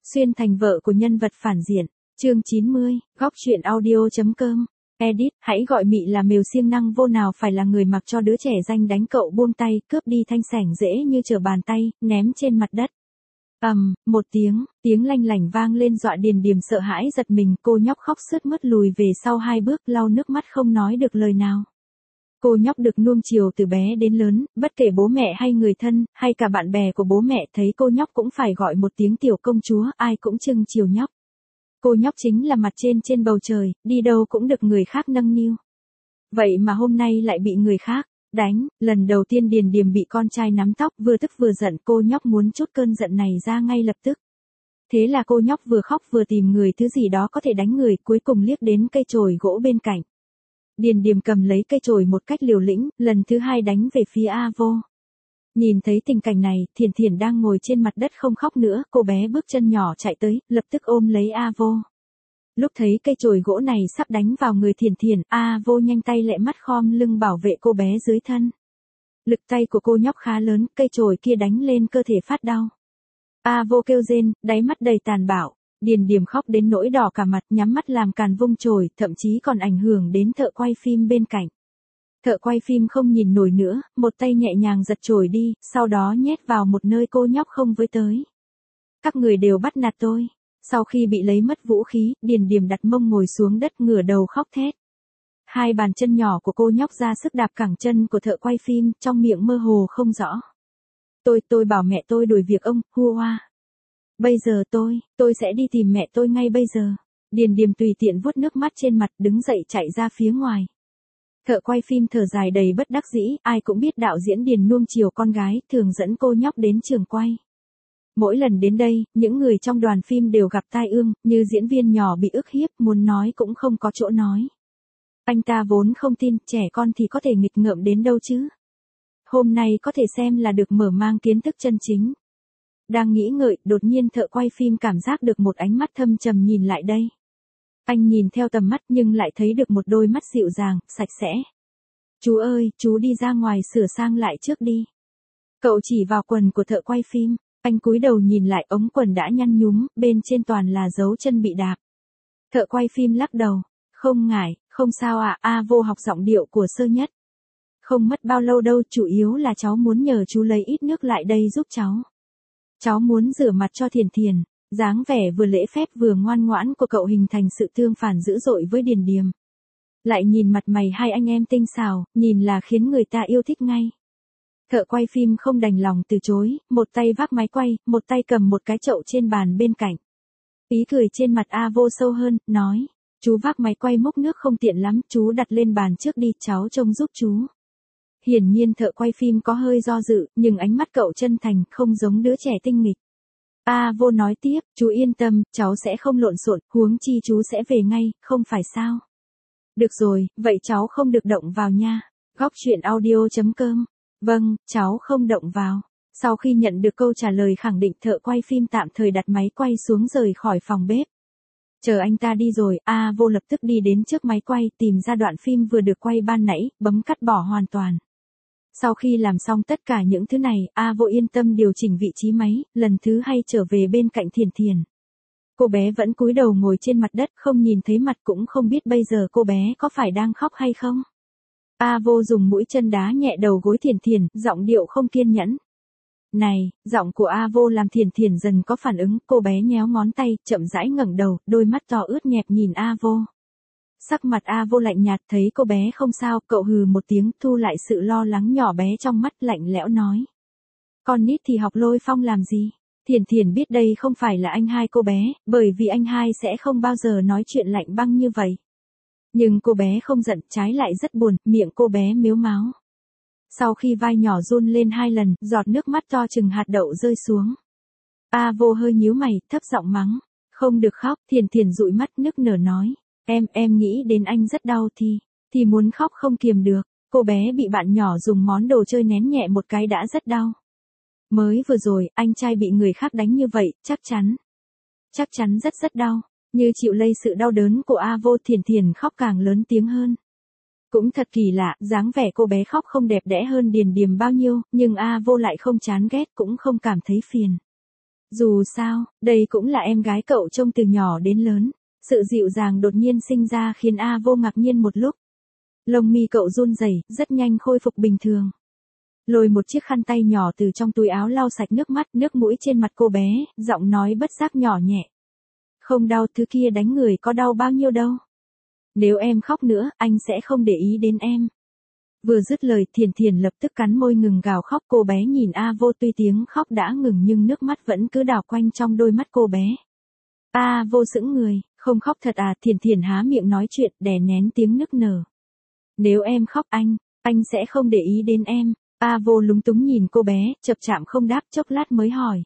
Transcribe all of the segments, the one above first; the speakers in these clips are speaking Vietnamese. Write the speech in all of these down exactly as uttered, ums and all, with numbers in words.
Xuyên thành vợ của nhân vật phản diện. Chương chín mươi, góc truyện audio.com. Edit, hãy gọi Mị là mèo siêng năng vô nào phải là người mặc cho đứa trẻ danh đánh cậu buông tay, cướp đi thanh sảnh dễ như trở bàn tay, ném trên mặt đất. Ầm, um, một tiếng, tiếng lanh lảnh vang lên dọa Điền Điềm sợ hãi giật mình, cô nhóc khóc sướt mướt lùi về sau hai bước, lau nước mắt không nói được lời nào. Cô nhóc được nuông chiều từ bé đến lớn, bất kể bố mẹ hay người thân, hay cả bạn bè của bố mẹ thấy cô nhóc cũng phải gọi một tiếng tiểu công chúa, ai cũng trưng chiều nhóc. Cô nhóc chính là mặt trên trên bầu trời, đi đâu cũng được người khác nâng niu. Vậy mà hôm nay lại bị người khác đánh, lần đầu tiên Điền Điềm bị con trai nắm tóc, vừa tức vừa giận, cô nhóc muốn trút cơn giận này ra ngay lập tức. Thế là cô nhóc vừa khóc vừa tìm người thứ gì đó có thể đánh người, cuối cùng liếc đến cây chổi gỗ bên cạnh. Điền Điềm cầm lấy cây chổi một cách liều lĩnh, lần thứ hai đánh về phía A Vô. Nhìn thấy tình cảnh này, Thiển Thiển đang ngồi trên mặt đất không khóc nữa, cô bé bước chân nhỏ chạy tới, lập tức ôm lấy A Vô. Lúc thấy cây chổi gỗ này sắp đánh vào người Thiển Thiển, A Vô nhanh tay lẹ mắt khom lưng bảo vệ cô bé dưới thân. Lực tay của cô nhóc khá lớn, cây chổi kia đánh lên cơ thể phát đau. A Vô kêu rên, đáy mắt đầy tàn bạo. Điền Điềm khóc đến nỗi đỏ cả mặt, nhắm mắt làm càn vung chổi, thậm chí còn ảnh hưởng đến thợ quay phim bên cạnh. Thợ quay phim không nhìn nổi nữa, một tay nhẹ nhàng giật chổi đi, sau đó nhét vào một nơi cô nhóc không với tới. Các người đều bắt nạt tôi. Sau khi bị lấy mất vũ khí, Điền Điềm đặt mông ngồi xuống đất ngửa đầu khóc thét. Hai bàn chân nhỏ của cô nhóc ra sức đạp cẳng chân của thợ quay phim, trong miệng mơ hồ không rõ. Tôi, tôi bảo mẹ tôi đuổi việc ông, hua hoa. Bây giờ tôi, tôi sẽ đi tìm mẹ tôi ngay bây giờ. Điền Điềm tùy tiện vuốt nước mắt trên mặt, đứng dậy chạy ra phía ngoài. Thợ quay phim thở dài đầy bất đắc dĩ, ai cũng biết đạo diễn Điền nuông chiều con gái, thường dẫn cô nhóc đến trường quay. Mỗi lần đến đây, những người trong đoàn phim đều gặp tai ương, như diễn viên nhỏ bị ức hiếp, muốn nói cũng không có chỗ nói. Anh ta vốn không tin, trẻ con thì có thể nghịch ngợm đến đâu chứ. Hôm nay có thể xem là được mở mang kiến thức chân chính. Đang nghĩ ngợi, đột nhiên thợ quay phim cảm giác được một ánh mắt thâm trầm nhìn lại đây. Anh nhìn theo tầm mắt nhưng lại thấy được một đôi mắt dịu dàng, sạch sẽ. Chú ơi, chú đi ra ngoài sửa sang lại trước đi. Cậu chỉ vào quần của thợ quay phim, anh cúi đầu nhìn lại ống quần đã nhăn nhúm, bên trên toàn là dấu chân bị đạp. Thợ quay phim lắc đầu, không ngại, không sao ạ, à. A Vô học giọng điệu của Sơ Nhất. Không mất bao lâu đâu, chủ yếu là cháu muốn nhờ chú lấy ít nước lại đây giúp cháu. Cháu muốn rửa mặt cho Thiển Thiển. Dáng vẻ vừa lễ phép vừa ngoan ngoãn của cậu hình thành sự tương phản dữ dội với Điền Điềm. Lại nhìn mặt mày hai anh em tinh xảo, nhìn là khiến người ta yêu thích ngay. Thợ quay phim không đành lòng từ chối, một tay vác máy quay, một tay cầm một cái chậu trên bàn bên cạnh. Ý cười trên mặt A Vô sâu hơn, nói, chú vác máy quay múc nước không tiện lắm, chú đặt lên bàn trước đi, cháu trông giúp chú. Hiển nhiên thợ quay phim có hơi do dự, nhưng ánh mắt cậu chân thành, không giống đứa trẻ tinh nghịch. A Vô nói tiếp, chú yên tâm, cháu sẽ không lộn xộn, huống chi chú sẽ về ngay, không phải sao? Được rồi, vậy cháu không được động vào nha. Góc truyện audio.com. Vâng, cháu không động vào. Sau khi nhận được câu trả lời khẳng định, thợ quay phim tạm thời đặt máy quay xuống rời khỏi phòng bếp. Chờ anh ta đi rồi, A Vô lập tức đi đến trước máy quay, tìm ra đoạn phim vừa được quay ban nãy, bấm cắt bỏ hoàn toàn. Sau khi làm xong tất cả những thứ này, A Vô yên tâm điều chỉnh vị trí máy, lần thứ hai trở về bên cạnh Thiển Thiển. Cô bé vẫn cúi đầu ngồi trên mặt đất, không nhìn thấy mặt, cũng không biết bây giờ cô bé có phải đang khóc hay không. A Vô dùng mũi chân đá nhẹ đầu gối Thiển Thiển, giọng điệu không kiên nhẫn. Này, giọng của A Vô làm Thiển Thiển dần có phản ứng, cô bé nhéo ngón tay, chậm rãi ngẩng đầu, đôi mắt to ướt nhẹp nhìn A Vô. Sắc mặt A Vô lạnh nhạt, thấy cô bé không sao, cậu hừ một tiếng, thu lại sự lo lắng nhỏ bé trong mắt, lạnh lẽo nói. Con nít thì học lôi phong làm gì? Thiển Thiển biết đây không phải là anh hai cô bé, bởi vì anh hai sẽ không bao giờ nói chuyện lạnh băng như vậy. Nhưng cô bé không giận, trái lại rất buồn, miệng cô bé mếu máo. Sau khi vai nhỏ run lên hai lần, giọt nước mắt to chừng hạt đậu rơi xuống. A Vô hơi nhíu mày, thấp giọng mắng. Không được khóc, Thiển Thiển dụi mắt nức nở nói. Em, em nghĩ đến anh rất đau thì, thì muốn khóc không kiềm được. Cô bé bị bạn nhỏ dùng món đồ chơi nén nhẹ một cái đã rất đau. Mới vừa rồi, anh trai bị người khác đánh như vậy, chắc chắn. Chắc chắn rất rất đau. Như chịu lây sự đau đớn của A Vô, Thiển Thiển khóc càng lớn tiếng hơn. Cũng thật kỳ lạ, dáng vẻ cô bé khóc không đẹp đẽ hơn Điền Điềm bao nhiêu, nhưng A Vô lại không chán ghét cũng không cảm thấy phiền. Dù sao, đây cũng là em gái cậu trông từ nhỏ đến lớn. Sự dịu dàng đột nhiên sinh ra khiến A Vô ngạc nhiên một lúc. Lông mi cậu run rẩy, rất nhanh khôi phục bình thường. Lôi một chiếc khăn tay nhỏ từ trong túi áo lau sạch nước mắt, nước mũi trên mặt cô bé, giọng nói bất giác nhỏ nhẹ. Không đau, thứ kia đánh người có đau bao nhiêu đâu. Nếu em khóc nữa, anh sẽ không để ý đến em. Vừa dứt lời, Thiền Thiền lập tức cắn môi ngừng gào khóc. Cô bé nhìn A Vô, tuy tiếng khóc đã ngừng nhưng nước mắt vẫn cứ đảo quanh trong đôi mắt cô bé. A Vô sững người, không khóc thật à? Thiền Thiền há miệng nói chuyện, đè nén tiếng nức nở. Nếu em khóc anh, anh sẽ không để ý đến em. A Vô lúng túng nhìn cô bé, chập chạm không đáp, chốc lát mới hỏi.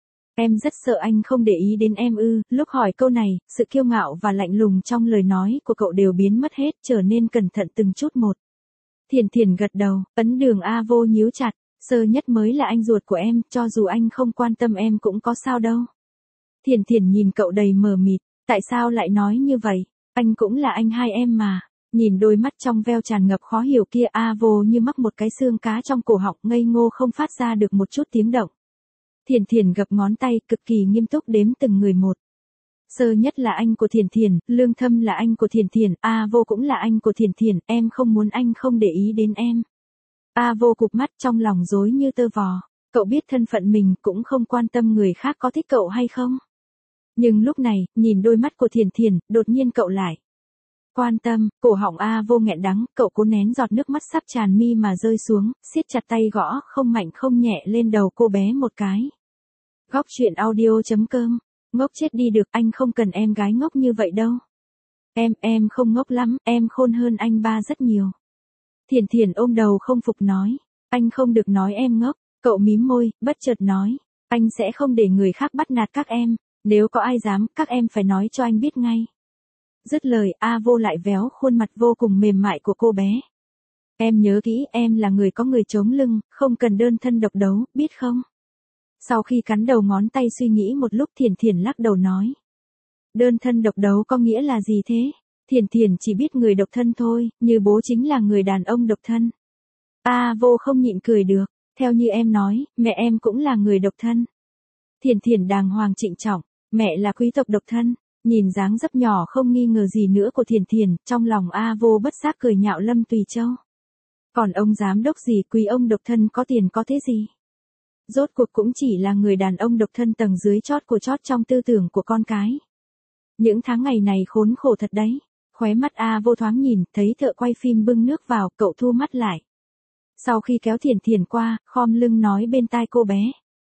Em rất sợ anh không để ý đến em ư? Lúc hỏi câu này, sự kiêu ngạo và lạnh lùng trong lời nói của cậu đều biến mất hết, trở nên cẩn thận từng chút một. Thiền Thiền gật đầu, ấn đường A Vô nhíu chặt. Sơ Nhất mới là anh ruột của em, cho dù anh không quan tâm em cũng có sao đâu. Thiền Thiền nhìn cậu đầy mờ mịt, tại sao lại nói như vậy? Anh cũng là anh hai em mà. Nhìn đôi mắt trong veo tràn ngập khó hiểu kia, A Vô như mắc một cái xương cá trong cổ họng, ngây ngô không phát ra được một chút tiếng động. Thiền Thiền gập ngón tay, cực kỳ nghiêm túc đếm từng người một. Sơ Nhất là anh của Thiền Thiền, Lương Thâm là anh của Thiền Thiền, A Vô cũng là anh của Thiền Thiền, em không muốn anh không để ý đến em. A Vô cụp mắt, trong lòng rối như tơ vò. Cậu biết thân phận mình, cũng không quan tâm người khác có thích cậu hay không. Nhưng lúc này, nhìn đôi mắt của Thiền Thiền, đột nhiên cậu lại quan tâm. Cổ họng A Vô nghẹn đắng, cậu cố nén giọt nước mắt sắp tràn mi mà rơi xuống, siết chặt tay gõ không mạnh không nhẹ lên đầu cô bé một cái. Góc truyện audio chấm com. Ngốc chết đi được, anh không cần em gái ngốc như vậy đâu. Em, em không ngốc lắm, em khôn hơn anh ba rất nhiều. Thiền Thiền ôm đầu không phục nói. Anh không được nói em ngốc. Cậu mím môi, bất chợt nói. Anh sẽ không để người khác bắt nạt các em. Nếu có ai dám, các em phải nói cho anh biết ngay. Dứt lời, A Vô lại véo khuôn mặt vô cùng mềm mại của cô bé. Em nhớ kỹ, em là người có người chống lưng, không cần đơn thân độc đấu, biết không? Sau khi cắn đầu ngón tay suy nghĩ một lúc, Thiền Thiền lắc đầu nói. Đơn thân độc đấu có nghĩa là gì thế? Thiền Thiền chỉ biết người độc thân thôi, như bố chính là người đàn ông độc thân. A Vô không nhịn cười được, theo như em nói, mẹ em cũng là người độc thân. Thiền Thiền đàng hoàng trịnh trọng, mẹ là quý tộc độc thân. Nhìn dáng dấp nhỏ không nghi ngờ gì nữa của Thiền Thiền, trong lòng A Vô bất giác cười nhạo Lâm Tùy Châu. Còn ông giám đốc gì, quý ông độc thân có tiền có thế gì? Rốt cuộc cũng chỉ là người đàn ông độc thân tầng dưới chót của chót trong tư tưởng của con cái. Những tháng ngày này khốn khổ thật đấy. Khóe mắt A Vô thoáng nhìn, thấy thợ quay phim bưng nước vào, cậu thu mắt lại. Sau khi kéo Thiền Thiền qua, khom lưng nói bên tai cô bé.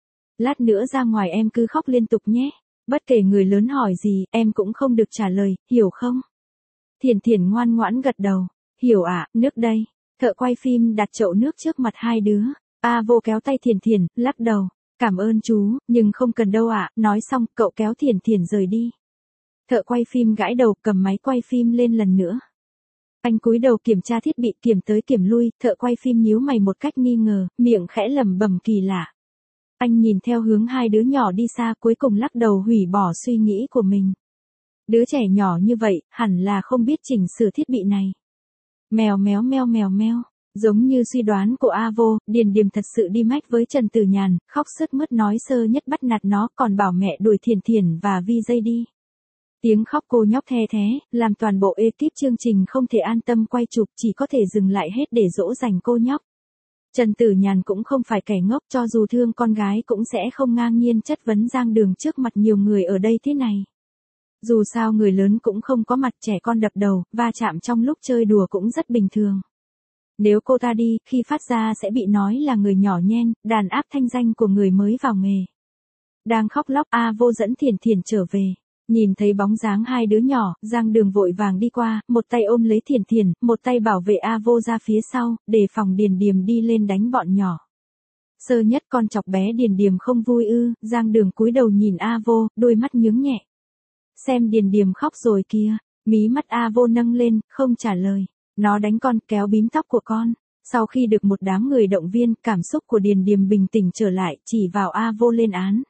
Lát nữa ra ngoài em cứ khóc liên tục nhé. Bất kể người lớn hỏi gì, em cũng không được trả lời, hiểu không? Thiền Thiền ngoan ngoãn gật đầu. Hiểu ạ, à, nước đây. Thợ quay phim đặt chậu nước trước mặt hai đứa. A Vô kéo tay Thiền Thiền, lắc đầu. Cảm ơn chú, nhưng không cần đâu ạ. À. Nói xong, cậu kéo Thiền Thiền rời đi. Thợ quay phim gãi đầu, cầm máy quay phim lên lần nữa. Anh cúi đầu kiểm tra thiết bị, kiểm tới kiểm lui, thợ quay phim nhíu mày một cách nghi ngờ, miệng khẽ lẩm bẩm kỳ lạ. Anh nhìn theo hướng hai đứa nhỏ đi xa, cuối cùng lắc đầu hủy bỏ suy nghĩ của mình. Đứa trẻ nhỏ như vậy, hẳn là không biết chỉnh sửa thiết bị này. Mèo méo meo mèo meo. Giống như suy đoán của A Vô, Điền Điềm thật sự đi mách với Trần Tử Nhàn, khóc sướt mướt nói Sơ Nhất bắt nạt nó, còn bảo mẹ đuổi Thiền Thiền và Vi Dây đi. Tiếng khóc cô nhóc the thế, làm toàn bộ ekip chương trình không thể an tâm quay chụp, chỉ có thể dừng lại hết để dỗ dành cô nhóc. Trần Tử Nhàn cũng không phải kẻ ngốc, cho dù thương con gái cũng sẽ không ngang nhiên chất vấn Giang Đường trước mặt nhiều người ở đây thế này. Dù sao người lớn cũng không có mặt, trẻ con đập đầu, va chạm trong lúc chơi đùa cũng rất bình thường. Nếu cô ta đi, khi phát ra sẽ bị nói là người nhỏ nhen, đàn áp thanh danh của người mới vào nghề. Đang khóc lóc, A Vô dẫn Thiền Thiền trở về. Nhìn thấy bóng dáng hai đứa nhỏ, Giang Đường vội vàng đi qua, một tay ôm lấy Thiền Thiền, một tay bảo vệ A Vô ra phía sau, để phòng Điền Điềm đi lên đánh bọn nhỏ. Sơ Nhất con chọc bé Điền Điềm không vui ư? Giang Đường cúi đầu nhìn A Vô, đôi mắt nhướng nhẹ. Xem Điền Điềm khóc rồi kìa, mí mắt A Vô nâng lên, không trả lời. Nó đánh con, kéo bím tóc của con. Sau khi được một đám người động viên, cảm xúc của Điền Điềm bình tĩnh trở lại, chỉ vào A Vô lên án.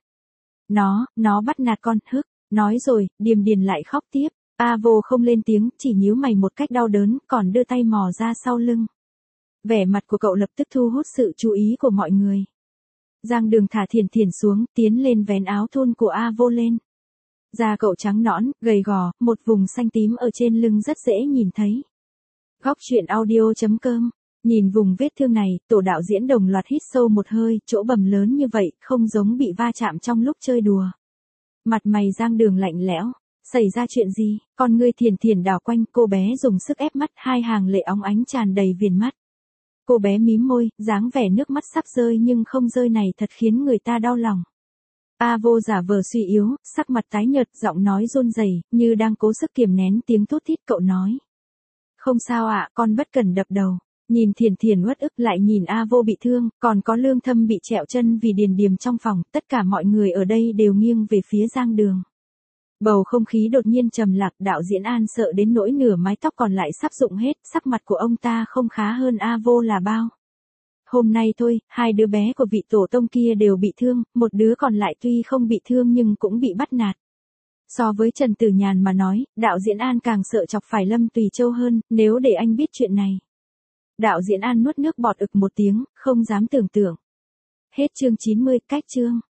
Nó, nó bắt nạt con, hức. Nói rồi, Điềm Điền lại khóc tiếp. A Vô không lên tiếng, chỉ nhíu mày một cách đau đớn, còn đưa tay mò ra sau lưng. Vẻ mặt của cậu lập tức thu hút sự chú ý của mọi người. Giang Đường thả Thiển Thiển xuống, tiến lên vén áo thun của A Vô lên. Da cậu trắng nõn, gầy gò, một vùng xanh tím ở trên lưng rất dễ nhìn thấy. Góc truyện audio chấm com. Nhìn vùng vết thương này, tổ đạo diễn đồng loạt hít sâu một hơi, chỗ bầm lớn như vậy, không giống bị va chạm trong lúc chơi đùa. Mặt mày Giang Đường lạnh lẽo. Xảy ra chuyện gì? Con ngươi Thiển Thiển đảo quanh, cô bé dùng sức ép mắt, hai hàng lệ óng ánh tràn đầy viền mắt. Cô bé mím môi, dáng vẻ nước mắt sắp rơi nhưng không rơi này thật khiến người ta đau lòng. A Vô giả vờ suy yếu, sắc mặt tái nhợt, giọng nói run rẩy, như đang cố sức kiềm nén tiếng thút thít. Cậu nói. Không sao ạ, con bất cần đập đầu. Nhìn Thiển Thiển uất ức lại nhìn A Vô bị thương, còn có Lương Thâm bị trẹo chân vì điền điềm trong phòng, tất cả mọi người ở đây đều nghiêng về phía Giang Đường. Bầu không khí đột nhiên trầm lặng, đạo diễn An sợ đến nỗi nửa mái tóc còn lại sắp rụng hết, sắc mặt của ông ta không khá hơn A Vô là bao. Hôm nay thôi, hai đứa bé của vị tổ tông kia đều bị thương, một đứa còn lại tuy không bị thương nhưng cũng bị bắt nạt. So với Trần Tử Nhàn mà nói, đạo diễn An càng sợ chọc phải Lâm Tùy Châu hơn, nếu để anh biết chuyện này. Đạo diễn An nuốt nước bọt ực một tiếng, không dám tưởng tượng. Hết chương chín mươi, cách chương.